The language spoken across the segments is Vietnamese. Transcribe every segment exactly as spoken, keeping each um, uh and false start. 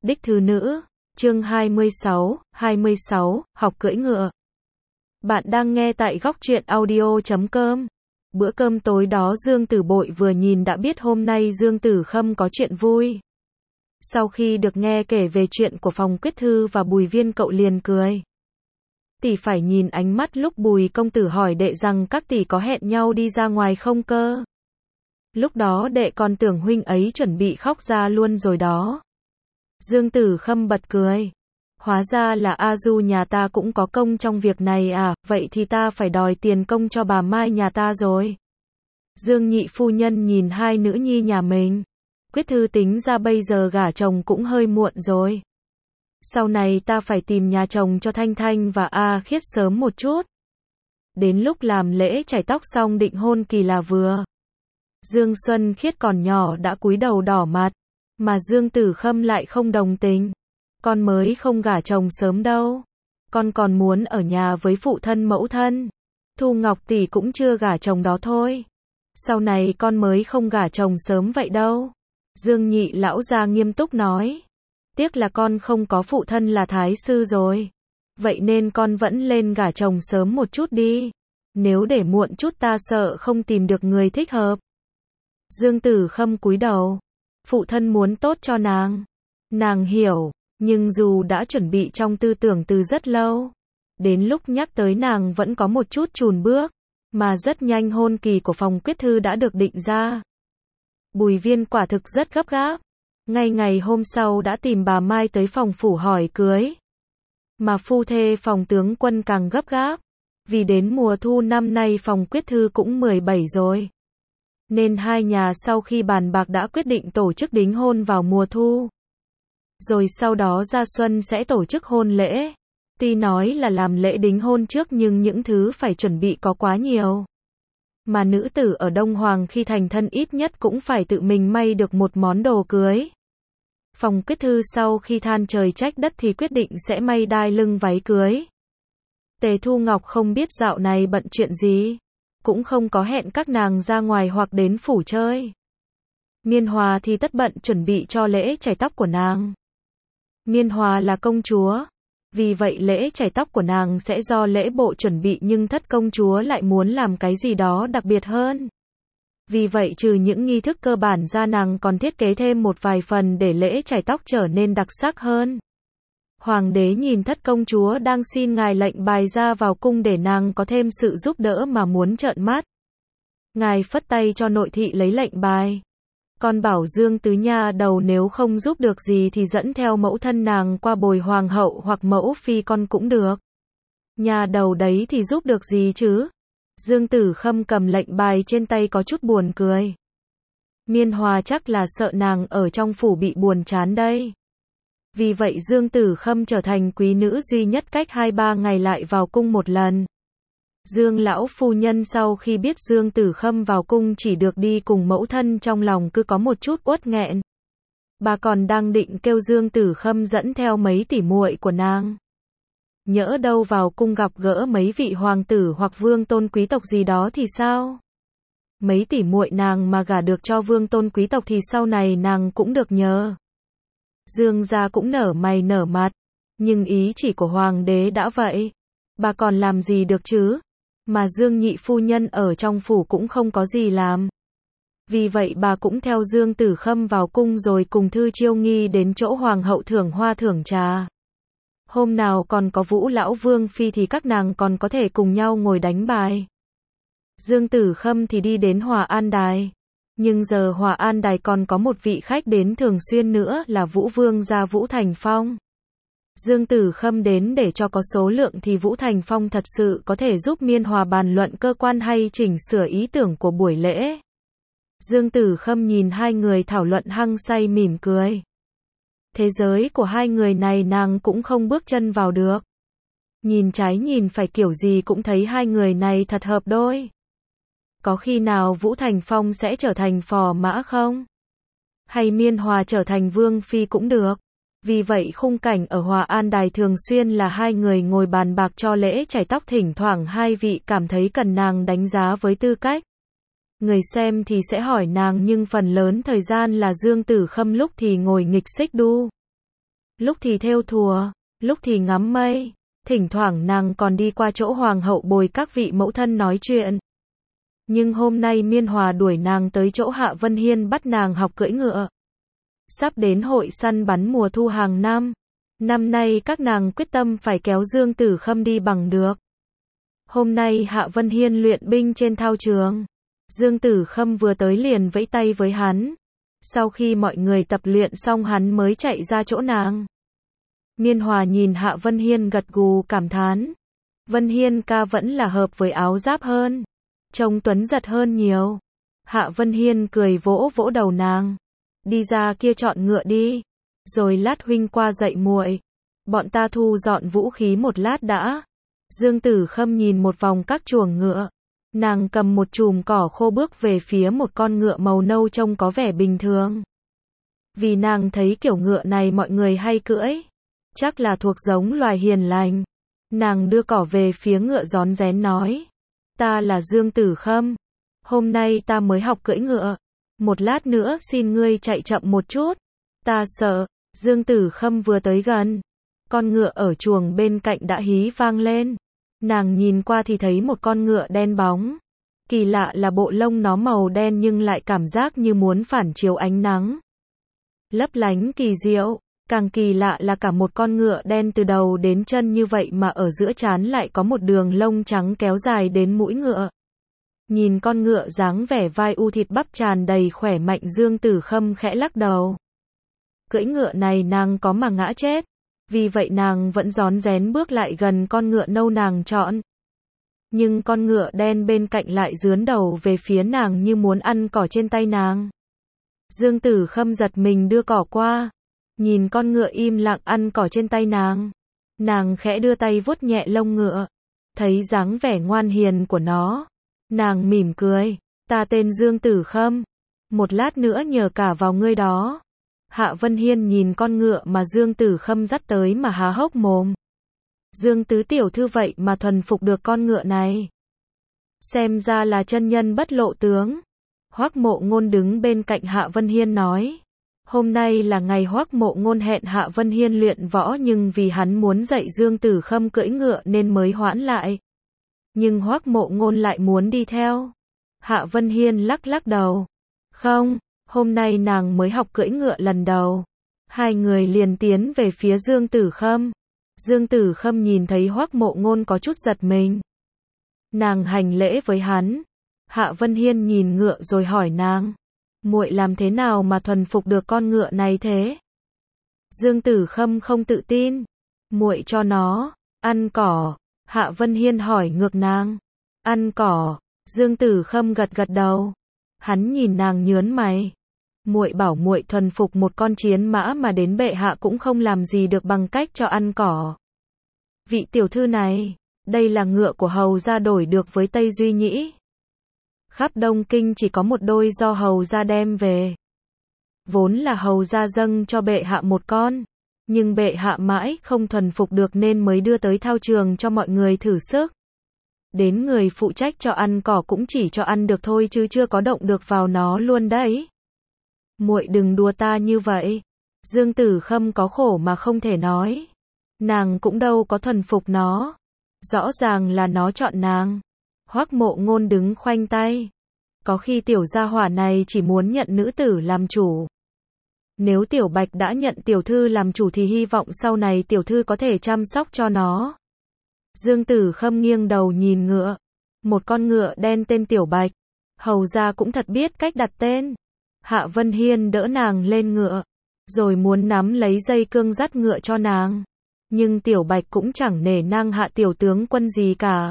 Đích thư nữ, chương hai mươi sáu, hai mươi sáu, học cưỡi ngựa. Bạn đang nghe tại góc truyện audio chấm com. Bữa cơm tối đó Dương Tử Bội vừa nhìn đã biết hôm nay Dương Tử Khâm có chuyện vui. Sau khi được nghe kể về chuyện của Phòng Quyết Thư và Bùi Viên cậu liền cười. Tỷ phải nhìn ánh mắt lúc Bùi công tử hỏi đệ rằng các tỷ có hẹn nhau đi ra ngoài không cơ. Lúc đó đệ còn tưởng huynh ấy chuẩn bị khóc ra luôn rồi đó. Dương Tử Khâm bật cười. Hóa ra là A Du nhà ta cũng có công trong việc này à, vậy thì ta phải đòi tiền công cho bà Mai nhà ta rồi. Dương nhị phu nhân nhìn hai nữ nhi nhà mình. Quyết Thư tính ra bây giờ gả chồng cũng hơi muộn rồi. Sau này ta phải tìm nhà chồng cho Thanh Thanh và A Khiết sớm một chút. Đến lúc làm lễ chải tóc xong định hôn kỳ là vừa. Dương Xuân Khiết còn nhỏ đã cúi đầu đỏ mặt. Mà Dương Tử Khâm lại không đồng tình. Con mới không gả chồng sớm đâu. Con còn muốn ở nhà với phụ thân mẫu thân. Thu Ngọc tỷ cũng chưa gả chồng đó thôi. Sau này con mới không gả chồng sớm vậy đâu. Dương nhị lão gia nghiêm túc nói. Tiếc là con không có phụ thân là thái sư rồi. Vậy nên con vẫn lên gả chồng sớm một chút đi. Nếu để muộn chút ta sợ không tìm được người thích hợp. Dương Tử Khâm cúi đầu. Phụ thân muốn tốt cho nàng. Nàng hiểu, nhưng dù đã chuẩn bị trong tư tưởng từ rất lâu. Đến lúc nhắc tới nàng vẫn có một chút chùn bước. Mà rất nhanh hôn kỳ của Phòng Quyết Thư đã được định ra. Bùi Viên quả thực rất gấp gáp. Ngay ngày hôm sau đã tìm bà Mai tới phòng phủ hỏi cưới. Mà phu thê Phòng tướng quân càng gấp gáp. Vì đến mùa thu năm nay Phòng Quyết Thư cũng mười bảy rồi. Nên hai nhà sau khi bàn bạc đã quyết định tổ chức đính hôn vào mùa thu. Rồi sau đó ra xuân sẽ tổ chức hôn lễ. Tuy nói là làm lễ đính hôn trước nhưng những thứ phải chuẩn bị có quá nhiều. Mà nữ tử ở Đông Hoàng khi thành thân ít nhất cũng phải tự mình may được một món đồ cưới. Phòng Quyết Thư sau khi than trời trách đất thì quyết định sẽ may đai lưng váy cưới. Tề Thu Ngọc không biết dạo này bận chuyện gì. Cũng không có hẹn các nàng ra ngoài hoặc đến phủ chơi. Miên Hòa thì tất bận chuẩn bị cho lễ chải tóc của nàng. Miên Hòa là công chúa. Vì vậy lễ chải tóc của nàng sẽ do lễ bộ chuẩn bị nhưng thất công chúa lại muốn làm cái gì đó đặc biệt hơn. Vì vậy trừ những nghi thức cơ bản ra nàng còn thiết kế thêm một vài phần để lễ chải tóc trở nên đặc sắc hơn. Hoàng đế nhìn thất công chúa đang xin ngài lệnh bài ra vào cung để nàng có thêm sự giúp đỡ mà muốn trợn mắt. Ngài phất tay cho nội thị lấy lệnh bài. Con bảo Dương tứ nha đầu nếu không giúp được gì thì dẫn theo mẫu thân nàng qua bồi hoàng hậu hoặc mẫu phi con cũng được. Nha đầu đấy thì giúp được gì chứ? Dương Tử Khâm cầm lệnh bài trên tay có chút buồn cười. Miên Hòa chắc là sợ nàng ở trong phủ bị buồn chán đây. Vì vậy Dương Tử Khâm trở thành quý nữ duy nhất cách hai ba ngày lại vào cung một lần. Dương lão phu nhân sau khi biết Dương Tử Khâm vào cung chỉ được đi cùng mẫu thân trong lòng cứ có một chút uất nghẹn. Bà còn đang định kêu Dương Tử Khâm dẫn theo mấy tỷ muội của nàng. Nhỡ đâu vào cung gặp gỡ mấy vị hoàng tử hoặc vương tôn quý tộc gì đó thì sao? Mấy tỷ muội nàng mà gả được cho vương tôn quý tộc thì sau này nàng cũng được nhờ. Dương gia cũng nở mày nở mặt. Nhưng ý chỉ của hoàng đế đã vậy. Bà còn làm gì được chứ? Mà Dương nhị phu nhân ở trong phủ cũng không có gì làm. Vì vậy bà cũng theo Dương Tử Khâm vào cung rồi cùng Thư Chiêu Nghi đến chỗ hoàng hậu thưởng hoa thưởng trà. Hôm nào còn có Vũ lão vương phi thì các nàng còn có thể cùng nhau ngồi đánh bài. Dương Tử Khâm thì đi đến Hòa An Đài. Nhưng giờ Hòa An Đài còn có một vị khách đến thường xuyên nữa là Vũ Vương gia Vũ Thành Phong. Dương Tử Khâm đến để cho có số lượng thì Vũ Thành Phong thật sự có thể giúp Miên Hòa bàn luận cơ quan hay chỉnh sửa ý tưởng của buổi lễ. Dương Tử Khâm nhìn hai người thảo luận hăng say mỉm cười. Thế giới của hai người này nàng cũng không bước chân vào được. Nhìn trái nhìn phải kiểu gì cũng thấy hai người này thật hợp đôi. Có khi nào Vũ Thành Phong sẽ trở thành phò mã không? Hay Miên Hòa trở thành vương phi cũng được. Vì vậy khung cảnh ở Hòa An Đài thường xuyên là hai người ngồi bàn bạc cho lễ chải tóc, thỉnh thoảng hai vị cảm thấy cần nàng đánh giá với tư cách. Người xem thì sẽ hỏi nàng nhưng phần lớn thời gian là Dương Tử Khâm lúc thì ngồi nghịch xích đu. lúc thì thêu thùa, lúc thì ngắm mây, thỉnh thoảng nàng còn đi qua chỗ hoàng hậu bồi các vị mẫu thân nói chuyện. Nhưng hôm nay Miên Hòa đuổi nàng tới chỗ Hạ Vân Hiên bắt nàng học cưỡi ngựa. Sắp đến hội săn bắn mùa thu hàng năm. Năm nay các nàng quyết tâm phải kéo Dương Tử Khâm đi bằng được. Hôm nay Hạ Vân Hiên luyện binh trên thao trường. Dương Tử Khâm vừa tới liền vẫy tay với hắn. Sau khi mọi người tập luyện xong hắn mới chạy ra chỗ nàng. Miên Hòa nhìn Hạ Vân Hiên gật gù cảm thán. Vân Hiên ca vẫn là hợp với áo giáp hơn. Trông tuấn giật hơn nhiều. Hạ Vân Hiên cười vỗ vỗ đầu nàng. Đi ra kia chọn ngựa đi. Rồi lát huynh qua dạy muội. Bọn ta thu dọn vũ khí một lát đã. Dương Tử Khâm nhìn một vòng các chuồng ngựa. Nàng cầm một chùm cỏ khô bước về phía một con ngựa màu nâu trông có vẻ bình thường. Vì nàng thấy kiểu ngựa này mọi người hay cưỡi. Chắc là thuộc giống loài hiền lành. Nàng đưa cỏ về phía ngựa rón rén nói. Ta là Dương Tử Khâm. Hôm nay ta mới học cưỡi ngựa. Một lát nữa xin ngươi chạy chậm một chút. Ta sợ. Dương Tử Khâm vừa tới gần. Con ngựa ở chuồng bên cạnh đã hí vang lên. Nàng nhìn qua thì thấy một con ngựa đen bóng. Kỳ lạ là bộ lông nó màu đen nhưng lại cảm giác như muốn phản chiếu ánh nắng. Lấp lánh kỳ diệu. Càng kỳ lạ là cả một con ngựa đen từ đầu đến chân như vậy mà ở giữa trán lại có một đường lông trắng kéo dài đến mũi ngựa. Nhìn con ngựa dáng vẻ vai u thịt bắp tràn đầy khỏe mạnh Dương Tử Khâm khẽ lắc đầu. Cưỡi ngựa này nàng có mà ngã chết. Vì vậy nàng vẫn rón rén bước lại gần con ngựa nâu nàng chọn. Nhưng con ngựa đen bên cạnh lại dướn đầu về phía nàng như muốn ăn cỏ trên tay nàng. Dương Tử Khâm giật mình đưa cỏ qua. Nhìn con ngựa im lặng ăn cỏ trên tay nàng. Nàng khẽ đưa tay vuốt nhẹ lông ngựa. Thấy dáng vẻ ngoan hiền của nó. Nàng mỉm cười. Ta tên Dương Tử Khâm. Một lát nữa nhờ cả vào ngươi đó. Hạ Vân Hiên nhìn con ngựa mà Dương Tử Khâm dắt tới mà há hốc mồm. Dương tứ tiểu thư vậy mà thuần phục được con ngựa này. Xem ra là chân nhân bất lộ tướng. Hoắc Mộ Ngôn đứng bên cạnh Hạ Vân Hiên nói. Hôm nay là ngày Hoắc Mộ Ngôn hẹn Hạ Vân Hiên luyện võ nhưng vì hắn muốn dạy Dương Tử Khâm cưỡi ngựa nên mới hoãn lại. Nhưng Hoắc Mộ Ngôn lại muốn đi theo. Hạ Vân Hiên lắc lắc đầu. Không, hôm nay nàng mới học cưỡi ngựa lần đầu. Hai người liền tiến về phía Dương Tử Khâm. Dương Tử Khâm nhìn thấy Hoắc Mộ Ngôn có chút giật mình. Nàng hành lễ với hắn. Hạ Vân Hiên nhìn ngựa rồi hỏi nàng. Muội làm thế nào mà thuần phục được con ngựa này thế? Dương Tử Khâm không tự tin. Muội cho nó ăn cỏ. Hạ Vân Hiên hỏi ngược nàng. Ăn cỏ. Dương Tử Khâm gật gật đầu. Hắn nhìn nàng nhớn mày. Muội bảo muội thuần phục một con chiến mã mà đến bệ hạ cũng không làm gì được bằng cách cho ăn cỏ. Vị tiểu thư này, đây là ngựa của hầu gia đổi được với Tây Duy Nhĩ. Khắp Đông Kinh chỉ có một đôi do hầu gia đem về. Vốn là hầu gia dâng cho bệ hạ một con, nhưng bệ hạ mãi không thuần phục được nên mới đưa tới thao trường cho mọi người thử sức. Đến người phụ trách cho ăn cỏ cũng chỉ cho ăn được thôi chứ chưa có động được vào nó luôn đấy. Muội đừng đùa ta như vậy. Dương Tử Khâm có khổ mà không thể nói. Nàng cũng đâu có thuần phục nó. Rõ ràng là nó chọn nàng. Hoắc Mộ Ngôn đứng khoanh tay. Có khi tiểu gia hỏa này chỉ muốn nhận nữ tử làm chủ. Nếu Tiểu Bạch đã nhận tiểu thư làm chủ thì hy vọng sau này tiểu thư có thể chăm sóc cho nó. Dương Tử Khâm nghiêng đầu nhìn ngựa. Một con ngựa đen tên Tiểu Bạch. Hầu gia cũng thật biết cách đặt tên. Hạ Vân Hiên đỡ nàng lên ngựa. Rồi muốn nắm lấy dây cương dắt ngựa cho nàng. Nhưng Tiểu Bạch cũng chẳng nể nang Hạ tiểu tướng quân gì cả.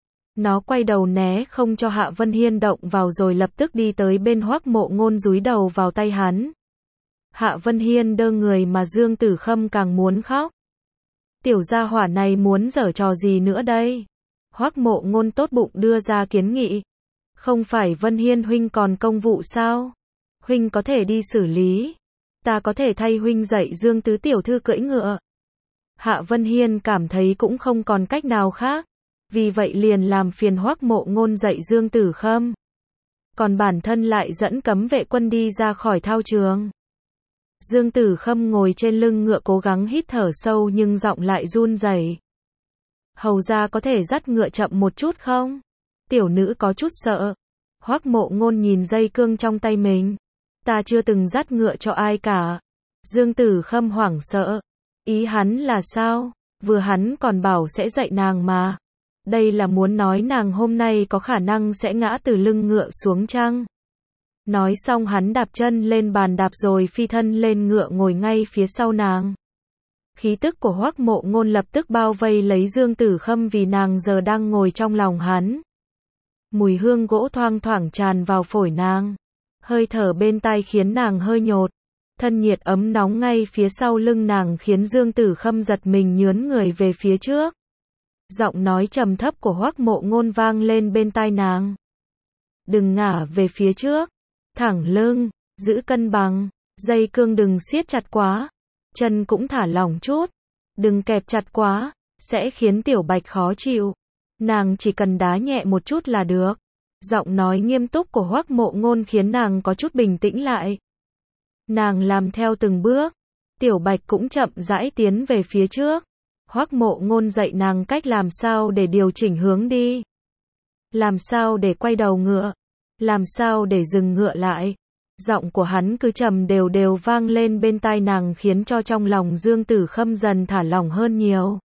Nó quay đầu né không cho Hạ Vân Hiên động vào rồi lập tức đi tới bên Hoắc Mộ Ngôn dúi đầu vào tay hắn. Hạ Vân Hiên đơ người mà Dương Tử Khâm càng muốn khóc. Tiểu gia hỏa này muốn giở trò gì nữa đây? Hoắc Mộ Ngôn tốt bụng đưa ra kiến nghị. Không phải Vân Hiên huynh còn công vụ sao? Huynh có thể đi xử lý. Ta có thể thay huynh dạy Dương tứ tiểu thư cưỡi ngựa. Hạ Vân Hiên cảm thấy cũng không còn cách nào khác. Vì vậy liền làm phiền Hoắc Mộ Ngôn dạy Dương Tử Khâm. Còn bản thân lại dẫn cấm vệ quân đi ra khỏi thao trường. Dương Tử Khâm ngồi trên lưng ngựa cố gắng hít thở sâu nhưng giọng lại run rẩy. Hầu ra có thể dắt ngựa chậm một chút không? Tiểu nữ có chút sợ. Hoắc Mộ Ngôn nhìn dây cương trong tay mình. Ta chưa từng dắt ngựa cho ai cả. Dương Tử Khâm hoảng sợ. Ý hắn là sao? Vừa hắn còn bảo sẽ dạy nàng mà. Đây là muốn nói nàng hôm nay có khả năng sẽ ngã từ lưng ngựa xuống chăng? Nói xong hắn đạp chân lên bàn đạp rồi phi thân lên ngựa ngồi ngay phía sau nàng. Khí tức của Hoắc Mộ Ngôn lập tức bao vây lấy Dương Tử Khâm vì nàng giờ đang ngồi trong lòng hắn. Mùi hương gỗ thoang thoảng tràn vào phổi nàng. Hơi thở bên tai khiến nàng hơi nhột. Thân nhiệt ấm nóng ngay phía sau lưng nàng khiến Dương Tử Khâm giật mình nhướn người về phía trước. Giọng nói trầm thấp của Hoắc Mộ Ngôn vang lên bên tai nàng. Đừng ngả về phía trước. Thẳng lưng, giữ cân bằng, dây cương đừng siết chặt quá, chân cũng thả lỏng chút, đừng kẹp chặt quá, sẽ khiến Tiểu Bạch khó chịu. Nàng chỉ cần đá nhẹ một chút là được. Giọng nói nghiêm túc của Hoắc Mộ Ngôn khiến nàng có chút bình tĩnh lại. Nàng làm theo từng bước, Tiểu Bạch cũng chậm rãi tiến về phía trước. Hoắc Mộ Ngôn dạy nàng cách làm sao để điều chỉnh hướng đi, làm sao để quay đầu ngựa, làm sao để dừng ngựa lại. Giọng của hắn cứ trầm đều đều vang lên bên tai nàng khiến cho trong lòng Dương Tử Khâm dần thả lỏng hơn nhiều.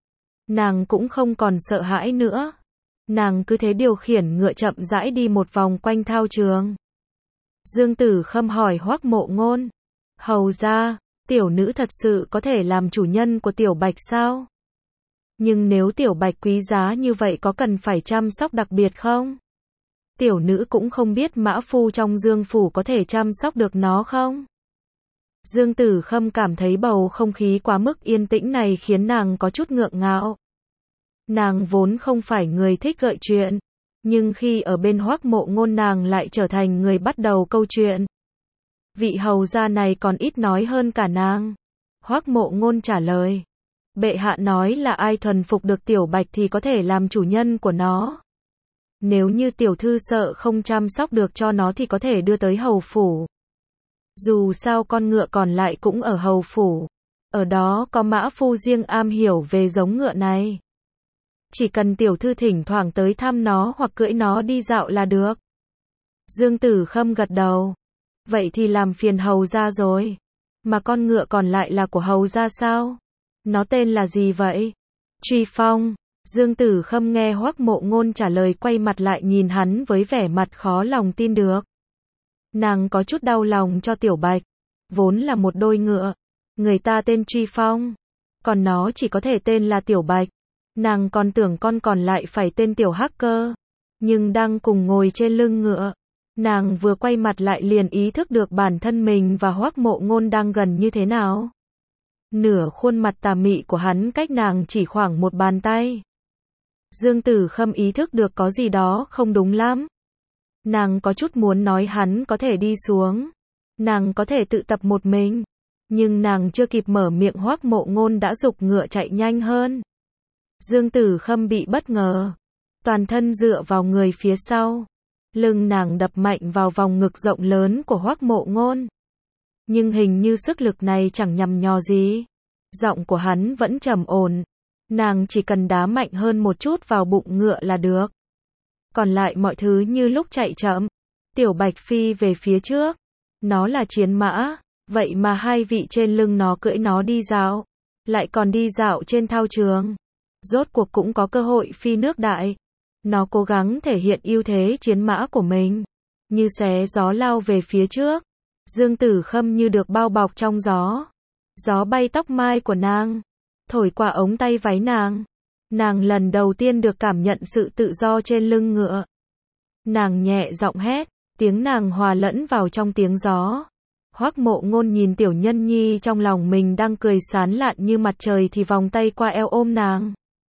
Nàng cũng không còn sợ hãi nữa. Nàng cứ thế điều khiển ngựa chậm rãi đi một vòng quanh thao trường. Dương Tử Khâm hỏi Hoắc Mộ Ngôn. Hầu ra, tiểu nữ thật sự có thể làm chủ nhân của Tiểu Bạch sao? Nhưng nếu Tiểu Bạch quý giá như vậy có cần phải chăm sóc đặc biệt không? Tiểu nữ cũng không biết mã phu trong Dương phủ có thể chăm sóc được nó không? Dương Tử Khâm cảm thấy bầu không khí quá mức yên tĩnh này khiến nàng có chút ngượng ngạo. Nàng vốn không phải người thích gợi chuyện, nhưng khi ở bên Hoắc Mộ Ngôn nàng lại trở thành người bắt đầu câu chuyện. Vị hầu gia này còn ít nói hơn cả nàng. Hoắc Mộ Ngôn trả lời. Bệ hạ nói là ai thuần phục được Tiểu Bạch thì có thể làm chủ nhân của nó. Nếu như tiểu thư sợ không chăm sóc được cho nó thì có thể đưa tới hầu phủ. Dù sao con ngựa còn lại cũng ở hầu phủ. Ở đó có mã phu riêng am hiểu về giống ngựa này. Chỉ cần tiểu thư thỉnh thoảng tới thăm nó hoặc cưỡi nó đi dạo là được. Dương Tử Khâm gật đầu. Vậy thì làm phiền hầu gia rồi. Mà con ngựa còn lại là của hầu gia sao? Nó tên là gì vậy? Truy Phong. Dương Tử Khâm nghe Hoắc Mộ Ngôn trả lời quay mặt lại nhìn hắn với vẻ mặt khó lòng tin được. Nàng có chút đau lòng cho Tiểu Bạch. Vốn là một đôi ngựa. Người ta tên Truy Phong. Còn nó chỉ có thể tên là Tiểu Bạch. Nàng còn tưởng con còn lại phải tên Tiểu Hắc cơ. Nhưng đang cùng ngồi trên lưng ngựa. Nàng vừa quay mặt lại liền ý thức được bản thân mình và Hoắc Mộ Ngôn đang gần như thế nào. Nửa khuôn mặt tà mị của hắn cách nàng chỉ khoảng một bàn tay. Dương Tử Khâm ý thức được có gì đó không đúng lắm. Nàng có chút muốn nói hắn có thể đi xuống. Nàng có thể tự tập một mình. Nhưng nàng chưa kịp mở miệng Hoắc Mộ Ngôn đã giục ngựa chạy nhanh hơn. Dương Tử Khâm bị bất ngờ. Toàn thân dựa vào người phía sau. Lưng nàng đập mạnh vào vòng ngực rộng lớn của Hoắc Mộ Ngôn. Nhưng hình như sức lực này chẳng nhằm nhò gì. Giọng của hắn vẫn trầm ổn. Nàng chỉ cần đá mạnh hơn một chút vào bụng ngựa là được. Còn lại mọi thứ như lúc chạy chậm. Tiểu Bạch phi về phía trước. Nó là chiến mã. Vậy mà hai vị trên lưng nó cưỡi nó đi dạo. Lại còn đi dạo trên thao trường. Rốt cuộc cũng có cơ hội phi nước đại. Nó cố gắng thể hiện ưu thế chiến mã của mình. Như xé gió lao về phía trước. Dương Tử Khâm như được bao bọc trong gió. Gió bay tóc mai của nàng. Thổi qua ống tay váy nàng. Nàng lần đầu tiên được cảm nhận sự tự do trên lưng ngựa. Nàng nhẹ giọng hét. Tiếng nàng hòa lẫn vào trong tiếng gió. Hoắc Mộ Ngôn nhìn tiểu nhân nhi trong lòng mình đang cười sán lạn như mặt trời thì vòng tay qua eo ôm nàng.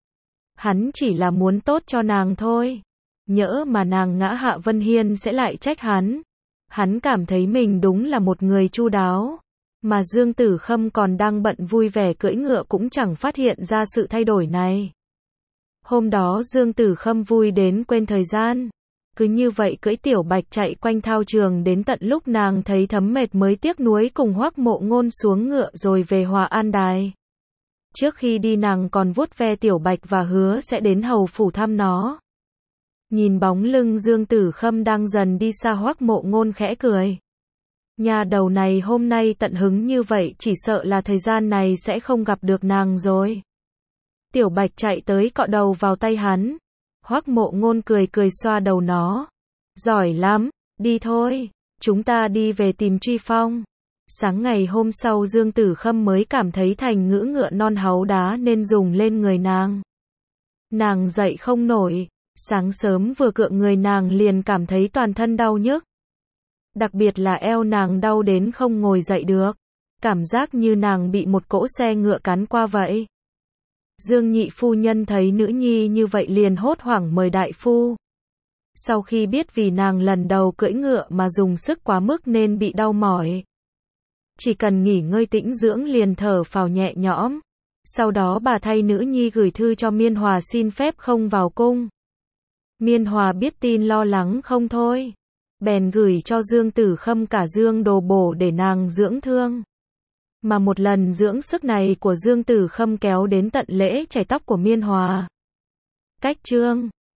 Hắn chỉ là muốn tốt cho nàng thôi. Nhỡ mà nàng ngã hạ Vân Hiên sẽ lại trách hắn. Hắn cảm thấy mình đúng là một người chu đáo. Mà Dương Tử Khâm còn đang bận vui vẻ cưỡi ngựa cũng chẳng phát hiện ra sự thay đổi này. Hôm đó Dương Tử Khâm vui đến quên thời gian. Cứ như vậy cưỡi Tiểu Bạch chạy quanh thao trường đến tận lúc nàng thấy thấm mệt mới tiếc nuối cùng Hoắc Mộ Ngôn xuống ngựa rồi về Hòa An Đài. Trước khi đi nàng còn vuốt ve Tiểu Bạch và hứa sẽ đến hầu phủ thăm nó. Nhìn bóng lưng Dương Tử Khâm đang dần đi xa, Hoắc Mộ Ngôn khẽ cười. Nhà đầu này hôm nay tận hứng như vậy, chỉ sợ là thời gian này sẽ không gặp được nàng rồi. Tiểu Bạch chạy tới cọ đầu vào tay hắn. Hoắc Mộ Ngôn cười cười xoa đầu nó. Giỏi lắm, đi thôi, chúng ta đi về tìm Truy Phong. Sáng ngày hôm sau Dương Tử Khâm mới cảm thấy thành ngữ ngựa non háu đá nên dùng lên người nàng. Nàng dậy không nổi, sáng sớm vừa cựa người nàng liền cảm thấy toàn thân đau nhức. Đặc biệt là eo nàng đau đến không ngồi dậy được, cảm giác như nàng bị một cỗ xe ngựa cán qua vậy. Dương nhị phu nhân thấy nữ nhi như vậy liền hốt hoảng mời đại phu. Sau khi biết vì nàng lần đầu cưỡi ngựa mà dùng sức quá mức nên bị đau mỏi. Chỉ cần nghỉ ngơi tĩnh dưỡng liền thở phào nhẹ nhõm. Sau đó bà thay nữ nhi gửi thư cho Miên Hòa xin phép không vào cung. Miên Hòa biết tin lo lắng không thôi. Bèn gửi cho Dương Tử Khâm cả dương đồ bổ để nàng dưỡng thương. Mà một lần dưỡng sức này của Dương Tử Khâm kéo đến tận lễ chải tóc của Miên Hòa. Cách chương